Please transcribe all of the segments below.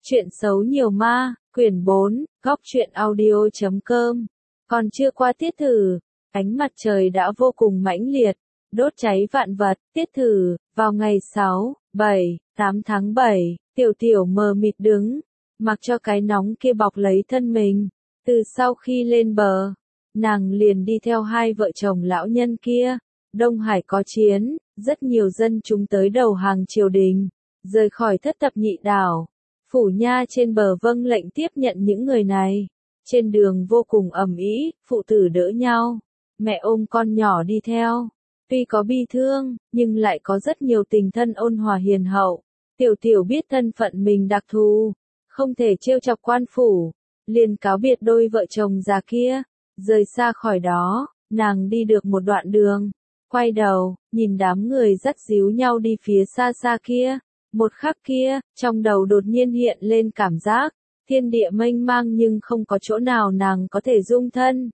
Chuyện xấu nhiều ma, quyển 4, góc truyện audio.com. Còn chưa qua tiết thử, ánh mặt trời đã vô cùng mãnh liệt, đốt cháy vạn vật. Tiết thử, vào ngày 6, 7, 8 tháng 7, Tiểu Tiểu mờ mịt đứng, mặc cho cái nóng kia bọc lấy thân mình. Từ sau khi lên bờ, nàng liền đi theo hai vợ chồng lão nhân kia. Đông Hải có chiến, rất nhiều dân chúng tới đầu hàng triều đình, rời khỏi Thất Thập Nhị Đảo. Phủ nha trên bờ vâng lệnh tiếp nhận những người này. Trên đường vô cùng ầm ĩ, phụ tử đỡ nhau, mẹ ôm con nhỏ đi theo. Tuy có bi thương, nhưng lại có rất nhiều tình thân ôn hòa hiền hậu. Tiểu Tiểu biết thân phận mình đặc thù, không thể trêu chọc quan phủ, liền cáo biệt đôi vợ chồng già kia. Rời xa khỏi đó, nàng đi được một đoạn đường, quay đầu, nhìn đám người dắt díu nhau đi phía xa xa kia. Một khắc kia, trong đầu đột nhiên hiện lên cảm giác, thiên địa mênh mang nhưng không có chỗ nào nàng có thể dung thân.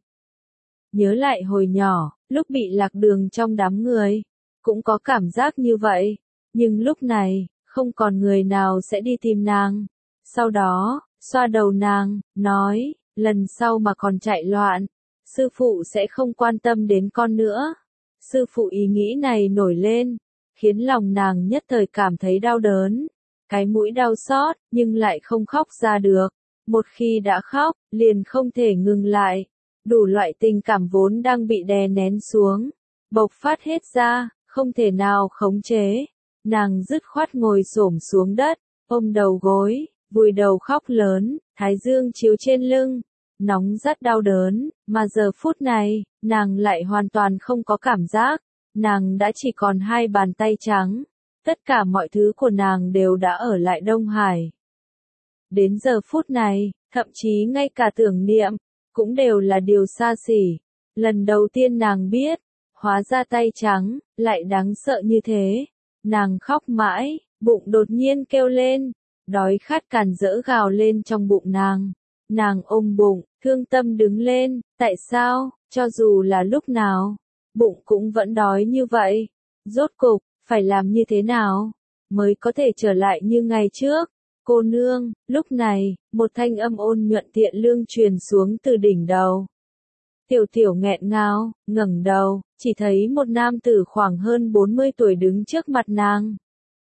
Nhớ lại hồi nhỏ, lúc bị lạc đường trong đám người, cũng có cảm giác như vậy, nhưng lúc này, không còn người nào sẽ đi tìm nàng. Sau đó, xoa đầu nàng, nói, lần sau mà còn chạy loạn, sư phụ sẽ không quan tâm đến con nữa. Sư phụ ý nghĩ này nổi lên, khiến lòng nàng nhất thời cảm thấy đau đớn, cái mũi đau xót, nhưng lại không khóc ra được. Một khi đã khóc, liền không thể ngừng lại. Đủ loại tình cảm vốn đang bị đè nén xuống, bộc phát hết ra, không thể nào khống chế. Nàng dứt khoát ngồi xổm xuống đất, ôm đầu gối, vùi đầu khóc lớn, thái dương chiếu trên lưng, nóng rất đau đớn, mà giờ phút này, nàng lại hoàn toàn không có cảm giác. Nàng đã chỉ còn hai bàn tay trắng, tất cả mọi thứ của nàng đều đã ở lại Đông Hải. Đến giờ phút này, thậm chí ngay cả tưởng niệm, cũng đều là điều xa xỉ. Lần đầu tiên nàng biết, hóa ra tay trắng, lại đáng sợ như thế. Nàng khóc mãi, bụng đột nhiên kêu lên, đói khát càn rỡ gào lên trong bụng nàng. Nàng ôm bụng, thương tâm đứng lên, tại sao, cho dù là lúc nào, bụng cũng vẫn đói như vậy. Rốt cục, phải làm như thế nào, mới có thể trở lại như ngày trước? Cô nương, lúc này, một thanh âm ôn nhuận thiện lương truyền xuống từ đỉnh đầu. Tiểu Tiểu nghẹn ngào, ngẩng đầu, chỉ thấy một nam tử khoảng hơn 40 tuổi đứng trước mặt nàng.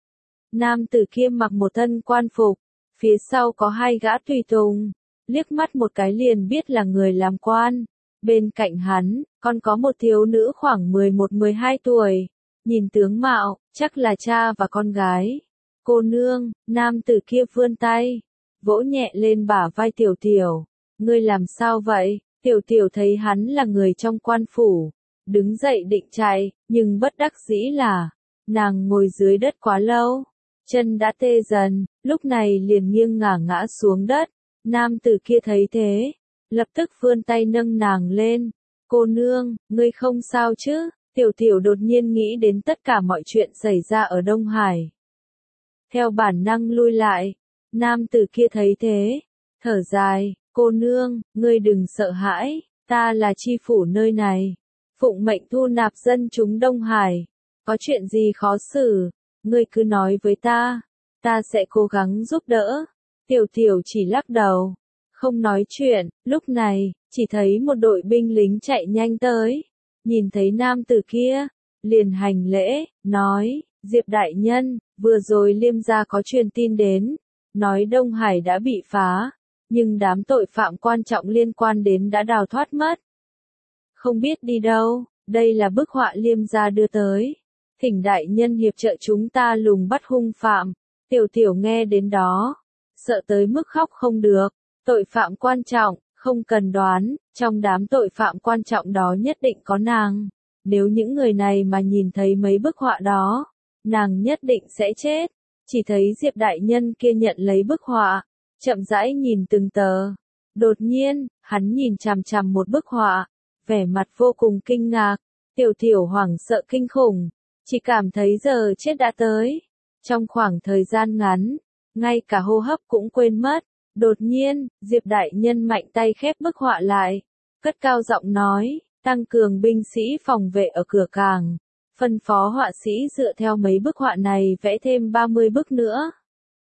Nam tử kia mặc một thân quan phục, phía sau có hai gã tùy tùng, liếc mắt một cái liền biết là người làm quan. Bên cạnh hắn, còn có một thiếu nữ khoảng 11-12 tuổi, nhìn tướng mạo, chắc là cha và con gái. Cô nương, nam tử kia vươn tay, vỗ nhẹ lên bả vai Tiểu Tiểu. Ngươi làm sao vậy? Tiểu Tiểu thấy hắn là người trong quan phủ, đứng dậy định chạy, nhưng bất đắc dĩ là, nàng ngồi dưới đất quá lâu, chân đã tê dần, lúc này liền nghiêng ngả xuống đất. Nam tử kia thấy thế, lập tức vươn tay nâng nàng lên. Cô nương, ngươi không sao chứ? Tiểu Tiểu đột nhiên nghĩ đến tất cả mọi chuyện xảy ra ở Đông Hải. Theo bản năng lui lại, nam tử kia thấy thế, thở dài, cô nương, ngươi đừng sợ hãi, ta là chi phủ nơi này, phụng mệnh thu nạp dân chúng Đông Hải, có chuyện gì khó xử, ngươi cứ nói với ta sẽ cố gắng giúp đỡ. Tiểu Tiểu chỉ lắc đầu, không nói chuyện. Lúc này, chỉ thấy một đội binh lính chạy nhanh tới, nhìn thấy nam tử kia, liền hành lễ, nói, Diệp đại nhân, vừa rồi Liêm gia có truyền tin đến, nói Đông Hải đã bị phá, nhưng đám tội phạm quan trọng liên quan đến đã đào thoát mất. Không biết đi đâu, đây là bức họa Liêm gia đưa tới, thỉnh đại nhân hiệp trợ chúng ta lùng bắt hung phạm. Tiểu Tiểu nghe đến đó, sợ tới mức khóc không được. Tội phạm quan trọng, không cần đoán, trong đám tội phạm quan trọng đó nhất định có nàng. Nếu những người này mà nhìn thấy mấy bức họa đó, nàng nhất định sẽ chết. Chỉ thấy Diệp đại nhân kia nhận lấy bức họa, chậm rãi nhìn từng tờ. Đột nhiên, hắn nhìn chằm chằm một bức họa, vẻ mặt vô cùng kinh ngạc. Tiểu Tiểu hoảng sợ kinh khủng, chỉ cảm thấy giờ chết đã tới. Trong khoảng thời gian ngắn, ngay cả hô hấp cũng quên mất. Đột nhiên, Diệp đại nhân mạnh tay khép bức họa lại, cất cao giọng nói, tăng cường binh sĩ phòng vệ ở cửa cảng, phân phó họa sĩ dựa theo mấy bức họa này vẽ thêm 30 bức nữa.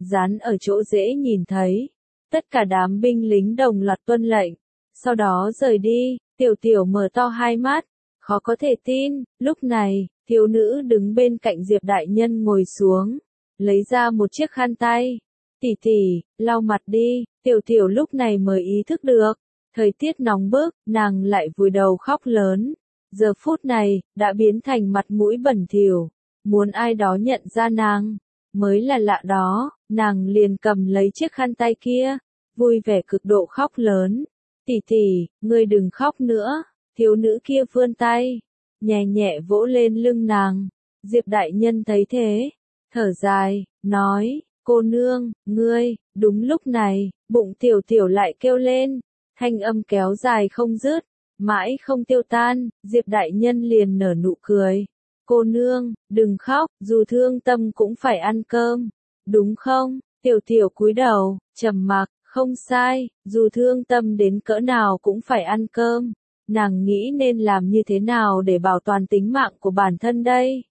dán ở chỗ dễ nhìn thấy. Tất cả đám binh lính đồng loạt tuân lệnh, sau đó rời đi. Tiểu Tiểu mở to hai mắt, khó có thể tin. Lúc này, thiếu nữ đứng bên cạnh Diệp đại nhân ngồi xuống, lấy ra một chiếc khăn tay. Tỷ tỷ, lau mặt đi. Tiểu Tiểu lúc này mới ý thức được, thời tiết nóng bức, nàng lại vùi đầu khóc lớn. Giờ phút này, đã biến thành mặt mũi bẩn thỉu, muốn ai đó nhận ra nàng, mới là lạ đó. Nàng liền cầm lấy chiếc khăn tay kia, vui vẻ cực độ khóc lớn. Tỷ tỷ, ngươi đừng khóc nữa. Thiếu nữ kia vươn tay, nhẹ nhẹ vỗ lên lưng nàng. Diệp đại nhân thấy thế, thở dài, nói, cô nương, ngươi. Đúng lúc này, bụng Tiểu Tiểu lại kêu lên, thanh âm kéo dài không dứt, mãi không tiêu tan. Diệp đại nhân liền nở nụ cười. Cô nương, đừng khóc, dù thương tâm cũng phải ăn cơm, đúng không? Tiểu Tiểu cúi đầu, trầm mặc, không sai, dù thương tâm đến cỡ nào cũng phải ăn cơm. Nàng nghĩ nên làm như thế nào để bảo toàn tính mạng của bản thân đây?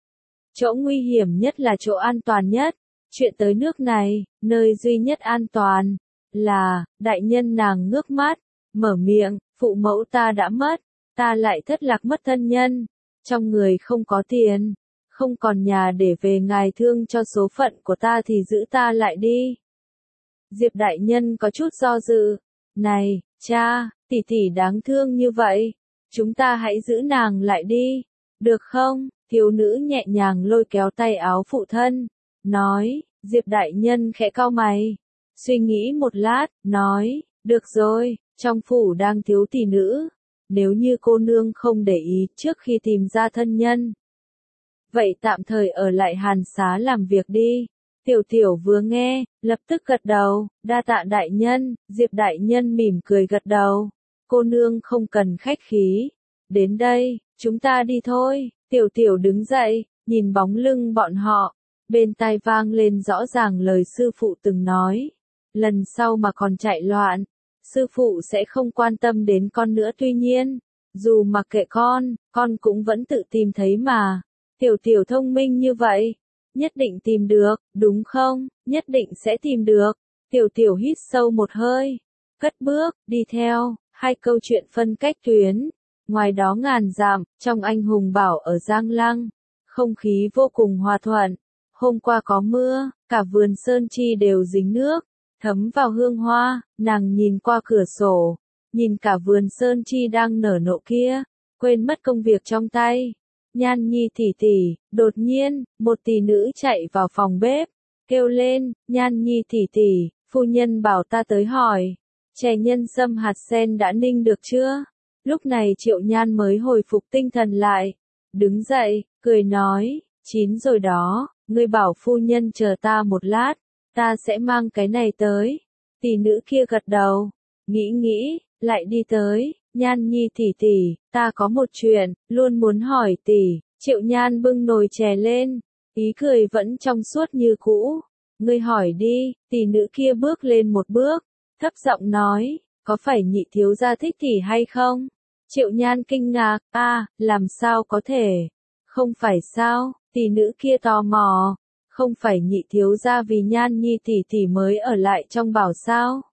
Chỗ nguy hiểm nhất là chỗ an toàn nhất. Chuyện tới nước này, nơi duy nhất an toàn là, đại nhân. Nàng ngước mắt, mở miệng, phụ mẫu ta đã mất, ta lại thất lạc mất thân nhân, trong người không có tiền, không còn nhà để về, ngài thương cho số phận của ta thì giữ ta lại đi. Diệp đại nhân có chút do dự. Này, cha, tỷ tỷ đáng thương như vậy, chúng ta hãy giữ nàng lại đi, được không? Thiếu nữ nhẹ nhàng lôi kéo tay áo phụ thân, nói. Diệp đại nhân khẽ cau mày, suy nghĩ một lát, nói, được rồi, trong phủ đang thiếu tỷ nữ, nếu như cô nương không để ý trước khi tìm ra thân nhân, vậy tạm thời ở lại Hàn Xá làm việc đi. Tiểu Tiểu vừa nghe, lập tức gật đầu, đa tạ đại nhân. Diệp đại nhân mỉm cười gật đầu, cô nương không cần khách khí, đến đây, chúng ta đi thôi. Tiểu Tiểu đứng dậy, nhìn bóng lưng bọn họ, bên tai vang lên rõ ràng lời sư phụ từng nói, lần sau mà còn chạy loạn, sư phụ sẽ không quan tâm đến con nữa. Tuy nhiên, dù mặc kệ con cũng vẫn tự tìm thấy mà. Tiểu Tiểu thông minh như vậy, nhất định tìm được, đúng không? Nhất định sẽ tìm được. Tiểu Tiểu hít sâu một hơi, cất bước, đi theo. Hai câu chuyện phân cách tuyến. Ngoài đó ngàn dặm, trong Anh Hùng Bảo ở Giang Lăng, không khí vô cùng hòa thuận. Hôm qua có mưa, cả vườn sơn chi đều dính nước, thấm vào hương hoa. Nàng nhìn qua cửa sổ, nhìn cả vườn sơn chi đang nở nộ kia, quên mất công việc trong tay. Nhan Nhi tỷ tỷ. Đột nhiên, một tỷ nữ chạy vào phòng bếp, kêu lên, Nhan Nhi tỷ tỷ, phu nhân bảo ta tới hỏi, chè nhân sâm hạt sen đã ninh được chưa? Lúc này Triệu Nhan mới hồi phục tinh thần lại, đứng dậy, cười nói, chín rồi đó, ngươi bảo phu nhân chờ ta một lát, ta sẽ mang cái này tới. Tỷ nữ kia gật đầu, nghĩ, lại đi tới. Nhan Nhi tỷ tỷ, ta có một chuyện, luôn muốn hỏi tỷ. Triệu Nhan bưng nồi chè lên, ý cười vẫn trong suốt như cũ. Ngươi hỏi đi. Tỷ nữ kia bước lên một bước, thấp giọng nói, có phải nhị thiếu gia thích tỷ hay không? Triệu Nhan kinh ngạc, làm sao có thể? Không phải sao? Tỷ nữ kia tò mò, không phải nhị thiếu gia vì Nhan Nhi tỷ tỷ mới ở lại trong bảo sao?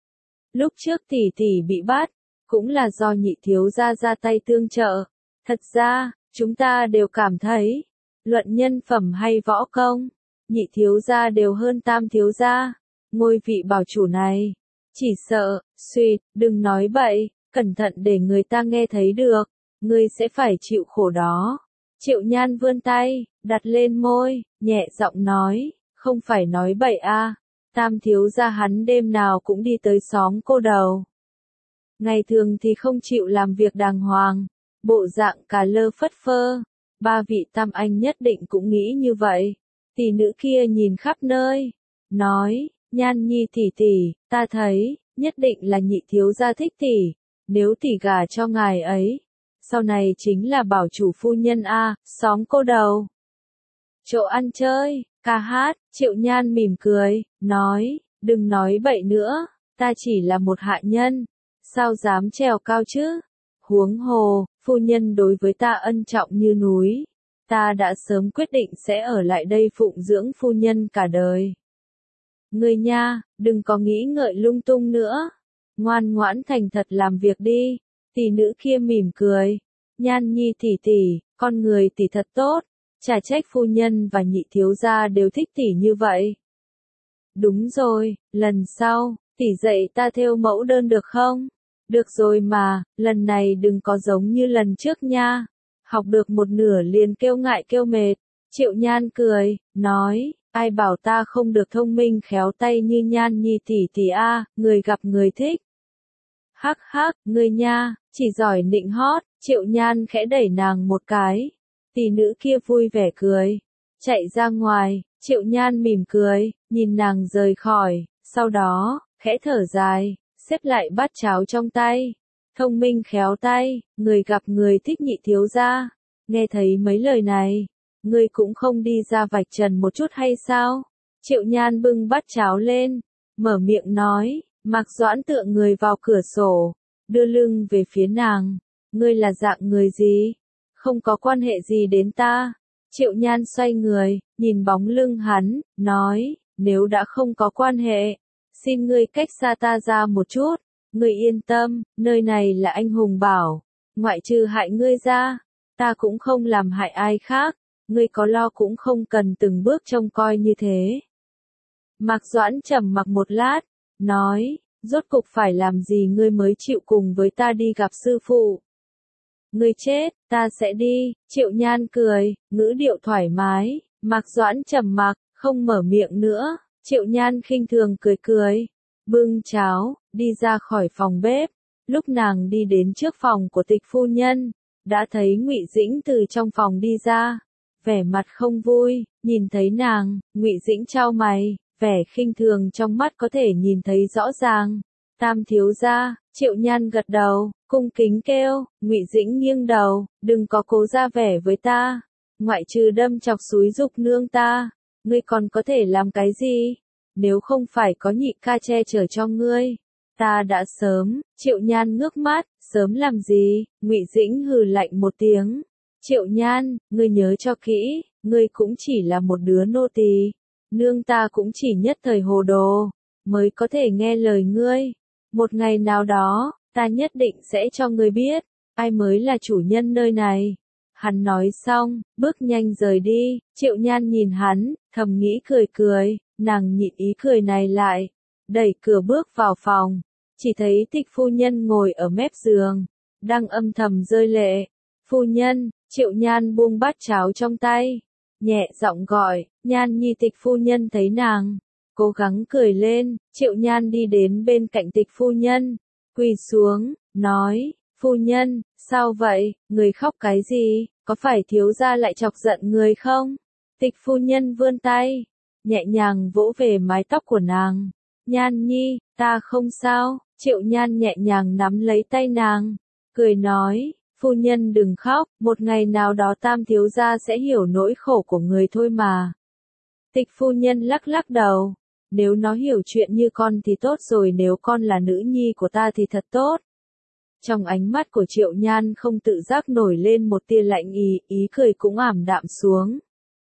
Lúc trước tỷ tỷ bị bắt, cũng là do nhị thiếu gia ra tay tương trợ. Thật ra, chúng ta đều cảm thấy, luận nhân phẩm hay võ công, nhị thiếu gia đều hơn tam thiếu gia. Ngôi vị bảo chủ này, chỉ sợ, đừng nói bậy, cẩn thận để người ta nghe thấy được, ngươi sẽ phải chịu khổ đó. Triệu Nhan vươn tay, đặt lên môi, nhẹ giọng nói, không phải nói bậy tam thiếu gia hắn đêm nào cũng đi tới xóm cô đầu. Ngày thường thì không chịu làm việc đàng hoàng, bộ dạng cà lơ phất phơ. Ba vị tam anh nhất định cũng nghĩ như vậy. Tỷ nữ kia nhìn khắp nơi, nói, Nhan Nhi tỷ tỷ, ta thấy, nhất định là nhị thiếu gia thích tỷ, nếu tỷ gả cho ngài ấy, sau này chính là bảo chủ phu nhân xóm cô đầu. Chỗ ăn chơi, ca hát. Triệu Nhan mỉm cười, nói, đừng nói bậy nữa, ta chỉ là một hạ nhân, sao dám trèo cao chứ? Huống hồ, phu nhân đối với ta ân trọng như núi, ta đã sớm quyết định sẽ ở lại đây phụng dưỡng phu nhân cả đời. Ngươi nha, đừng có nghĩ ngợi lung tung nữa. Ngoan ngoãn thành thật làm việc đi. Tỷ nữ kia mỉm cười. Nhan Nhi tỷ tỷ, con người tỷ thật tốt. Chả trách phu nhân và nhị thiếu gia đều thích tỷ như vậy. Đúng rồi, lần sau, tỷ dạy ta thêu mẫu đơn được không? Được rồi mà, lần này đừng có giống như lần trước nha. Học được một nửa liền kêu ngại kêu mệt. Triệu Nhan cười, nói, ai bảo ta không được thông minh khéo tay như Nhan Nhi tỷ tỷ a, người gặp người thích. Hắc hắc, ngươi nha, chỉ giỏi nịnh hót. Triệu Nhan khẽ đẩy nàng một cái. Tỷ nữ kia vui vẻ cười. Chạy ra ngoài, Triệu Nhan mỉm cười, nhìn nàng rời khỏi, sau đó, khẽ thở dài, xếp lại bát cháo trong tay. Thông minh khéo tay, người gặp người thích nhị thiếu gia. Nghe thấy mấy lời này, ngươi cũng không đi ra vạch trần một chút hay sao? Triệu Nhan bưng bát cháo lên, mở miệng nói, Mạc Doãn tựa người vào cửa sổ, đưa lưng về phía nàng. Ngươi là dạng người gì? Không có quan hệ gì đến ta. Triệu Nhan xoay người, nhìn bóng lưng hắn, nói, nếu đã không có quan hệ, xin ngươi cách xa ta ra một chút. Ngươi yên tâm, nơi này là anh hùng bảo, ngoại trừ hại ngươi ra, ta cũng không làm hại ai khác, ngươi có lo cũng không cần từng bước trông coi như thế. Mạc Doãn trầm mặc một lát, nói, rốt cục phải làm gì ngươi mới chịu cùng với ta đi gặp sư phụ? Ngươi chết, ta sẽ đi. Triệu Nhan cười, ngữ điệu thoải mái. Mạc Doãn trầm mặc, không mở miệng nữa. Triệu Nhan khinh thường cười cười, bưng cháo, đi ra khỏi phòng bếp. Lúc nàng đi đến trước phòng của Tịch phu nhân, đã thấy Ngụy Dĩnh từ trong phòng đi ra, vẻ mặt không vui. Nhìn thấy nàng, Ngụy Dĩnh chau mày, vẻ khinh thường trong mắt có thể nhìn thấy rõ ràng. Tam thiếu gia. Triệu Nhan gật đầu, cung kính kêu. Ngụy Dĩnh nghiêng đầu, đừng có cố ra vẻ với ta, ngoại trừ đâm chọc xúi giục nương ta, ngươi còn có thể làm cái gì? Nếu không phải có nhị ca che chở cho ngươi, ta đã sớm. Triệu Nhan ngước mắt, sớm làm gì? Ngụy Dĩnh hừ lạnh một tiếng. Triệu Nhan, ngươi nhớ cho kỹ, ngươi cũng chỉ là một đứa nô tỳ, nương ta cũng chỉ nhất thời hồ đồ, mới có thể nghe lời ngươi. Một ngày nào đó, ta nhất định sẽ cho ngươi biết, ai mới là chủ nhân nơi này. Hắn nói xong, bước nhanh rời đi. Triệu Nhan nhìn hắn, thầm nghĩ cười cười, nàng nhịn ý cười này lại, đẩy cửa bước vào phòng, chỉ thấy Tịch phu nhân ngồi ở mép giường, đang âm thầm rơi lệ. Phu nhân. Triệu Nhan buông bát cháo trong tay, nhẹ giọng gọi, Nhan Nhi. Tịch phu nhân thấy nàng, cố gắng cười lên. Triệu Nhan đi đến bên cạnh Tịch phu nhân, quỳ xuống, nói, phu nhân, sao vậy, người khóc cái gì, có phải thiếu gia lại chọc giận người không? Tịch phu nhân vươn tay, nhẹ nhàng vỗ về mái tóc của nàng. Nhan Nhi, ta không sao. Triệu Nhan nhẹ nhàng nắm lấy tay nàng, cười nói, phu nhân đừng khóc, một ngày nào đó Tam thiếu gia sẽ hiểu nỗi khổ của người thôi mà. Tịch phu nhân lắc lắc đầu, nếu nó hiểu chuyện như con thì tốt rồi, nếu con là nữ nhi của ta thì thật tốt. Trong ánh mắt của Triệu Nhan không tự giác nổi lên một tia lạnh ý cười cũng ảm đạm xuống.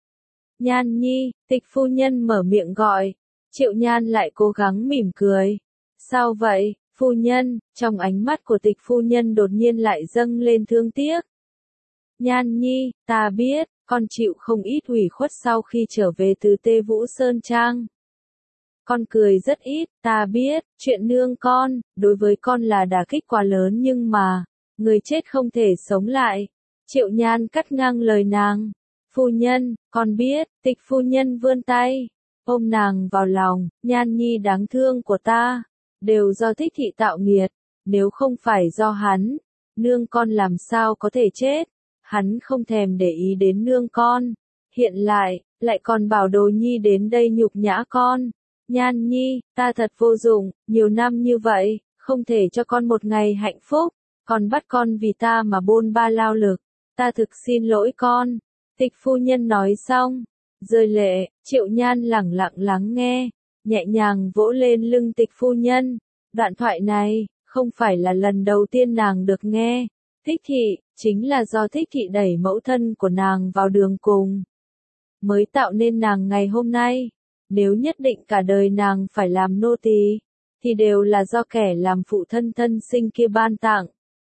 Nhan Nhi. Tịch phu nhân mở miệng gọi, Triệu Nhan lại cố gắng mỉm cười. Sao vậy, phu nhân? Trong ánh mắt của Tịch phu nhân đột nhiên lại dâng lên thương tiếc. Nhan Nhi, ta biết, con chịu không ít ủy khuất sau khi trở về từ Tê Vũ Sơn Trang. Con cười rất ít, ta biết, chuyện nương con, đối với con là đả kích quá lớn, nhưng mà, người chết không thể sống lại. Triệu Nhan cắt ngang lời nàng. Phu nhân, con biết. Tịch phu nhân vươn tay, ôm nàng vào lòng. Nhan Nhi đáng thương của ta, đều do Thích thị tạo nghiệt, nếu không phải do hắn, nương con làm sao có thể chết. Hắn không thèm để ý đến nương con, hiện lại còn bảo Đồ Nhi đến đây nhục nhã con. Nhan Nhi, ta thật vô dụng, nhiều năm như vậy, không thể cho con một ngày hạnh phúc, còn bắt con vì ta mà bôn ba lao lực, ta thực xin lỗi con. Tịch phu nhân nói xong, rơi lệ. Triệu Nhan lẳng lặng lắng nghe, nhẹ nhàng vỗ lên lưng Tịch phu nhân. Đoạn thoại này, không phải là lần đầu tiên nàng được nghe. Thích thị, chính là do Thích thị đẩy mẫu thân của nàng vào đường cùng, mới tạo nên nàng ngày hôm nay. Nếu nhất định cả đời nàng phải làm nô tỳ, thì đều là do kẻ làm phụ thân thân sinh kia ban tặng.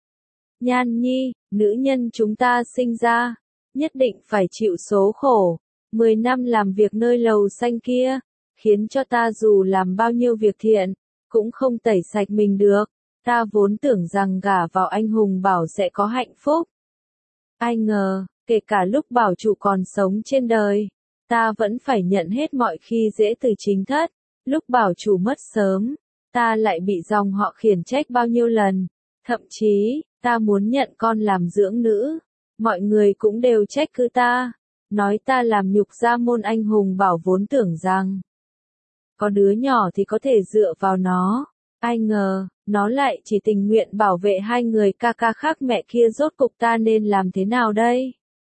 Nhan Nhi, nữ nhân chúng ta sinh ra, nhất định phải chịu số khổ. 10 năm làm việc nơi lầu xanh kia, khiến cho ta dù làm bao nhiêu việc thiện, cũng không tẩy sạch mình được. Ta vốn tưởng rằng gả vào anh hùng Bảo sẽ có hạnh phúc. Ai ngờ, kể cả lúc Bảo chủ còn sống trên đời, ta vẫn phải nhận hết mọi khi dễ từ chính thất. Lúc Bảo chủ mất sớm, ta lại bị dòng họ khiển trách bao nhiêu lần. Thậm chí, ta muốn nhận con làm dưỡng nữ. Mọi người cũng đều trách cứ ta, nói ta làm nhục gia môn anh hùng Bảo, vốn tưởng rằng có đứa nhỏ thì có thể dựa vào nó. Ai ngờ, nó lại chỉ tình nguyện bảo vệ hai người ca ca khác mẹ kia. Rốt cục ta nên làm thế nào đây?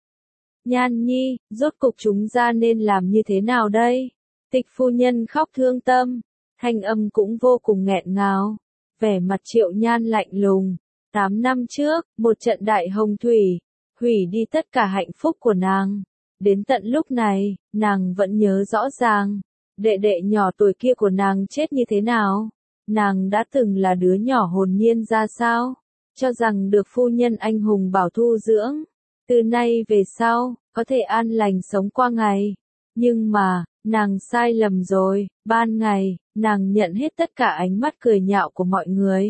Nhan Nhi, rốt cục chúng ta nên làm như thế nào đây? Tịch phu nhân khóc thương tâm, thanh âm cũng vô cùng nghẹn ngào. Vẻ mặt Triệu Nhan lạnh lùng. 8 năm trước, một trận đại hồng thủy, hủy đi tất cả hạnh phúc của nàng. Đến tận lúc này, nàng vẫn nhớ rõ ràng, đệ đệ nhỏ tuổi kia của nàng chết như thế nào. Nàng đã từng là đứa nhỏ hồn nhiên ra sao, cho rằng được phu nhân anh hùng Bảo thu dưỡng. Từ nay về sau, có thể an lành sống qua ngày. Nhưng mà, nàng sai lầm rồi. Ban ngày, nàng nhận hết tất cả ánh mắt cười nhạo của mọi người.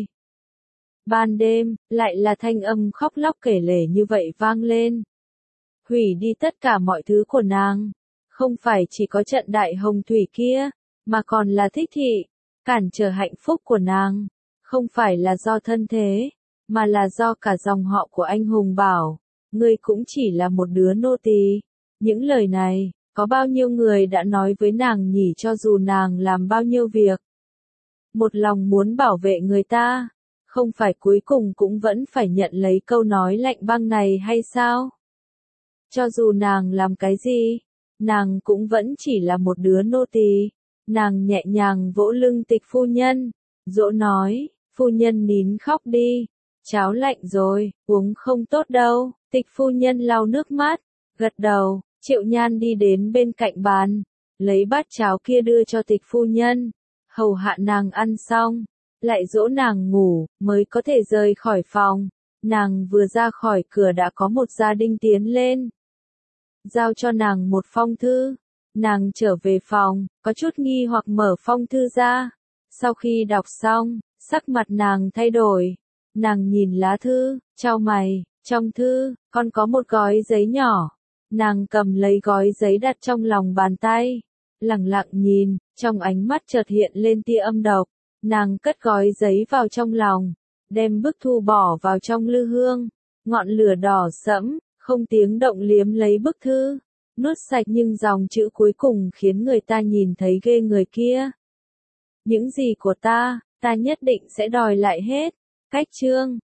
Ban đêm, lại là thanh âm khóc lóc kể lể như vậy vang lên. Hủy đi tất cả mọi thứ của nàng. Không phải chỉ có trận đại hồng thủy kia, mà còn là thích thị, cản trở hạnh phúc của nàng. Không phải là do thân thế, mà là do cả dòng họ của anh hùng Bảo. Ngươi cũng chỉ là một đứa nô tỳ. Những lời này, có bao nhiêu người đã nói với nàng nhỉ, cho dù nàng làm bao nhiêu việc. Một lòng muốn bảo vệ người ta, không phải cuối cùng cũng vẫn phải nhận lấy câu nói lạnh băng này hay sao? Cho dù nàng làm cái gì, nàng cũng vẫn chỉ là một đứa nô tỳ. Nàng nhẹ nhàng vỗ lưng tịch phu nhân, dỗ nói, phu nhân nín khóc đi, cháo lạnh rồi, uống không tốt đâu. Tịch phu nhân lau nước mắt, gật đầu. Triệu Nhan đi đến bên cạnh bàn, lấy bát cháo kia đưa cho tịch phu nhân, hầu hạ nàng ăn xong, lại dỗ nàng ngủ, mới có thể rời khỏi phòng. Nàng vừa ra khỏi cửa đã có một gia đình tiến lên, giao cho nàng một phong thư. Nàng trở về phòng, có chút nghi hoặc mở phong thư ra. Sau khi đọc xong, sắc mặt nàng thay đổi. Nàng nhìn lá thư, chau mày, trong thư, còn có một gói giấy nhỏ. Nàng cầm lấy gói giấy đặt trong lòng bàn tay, lẳng lặng nhìn, trong ánh mắt chợt hiện lên tia âm độc. Nàng cất gói giấy vào trong lòng, đem bức thư bỏ vào trong lư hương, ngọn lửa đỏ sẫm, không tiếng động liếm lấy bức thư, nuốt sạch, nhưng dòng chữ cuối cùng khiến người ta nhìn thấy ghê người kia. Những gì của ta, ta nhất định sẽ đòi lại hết. Cách chương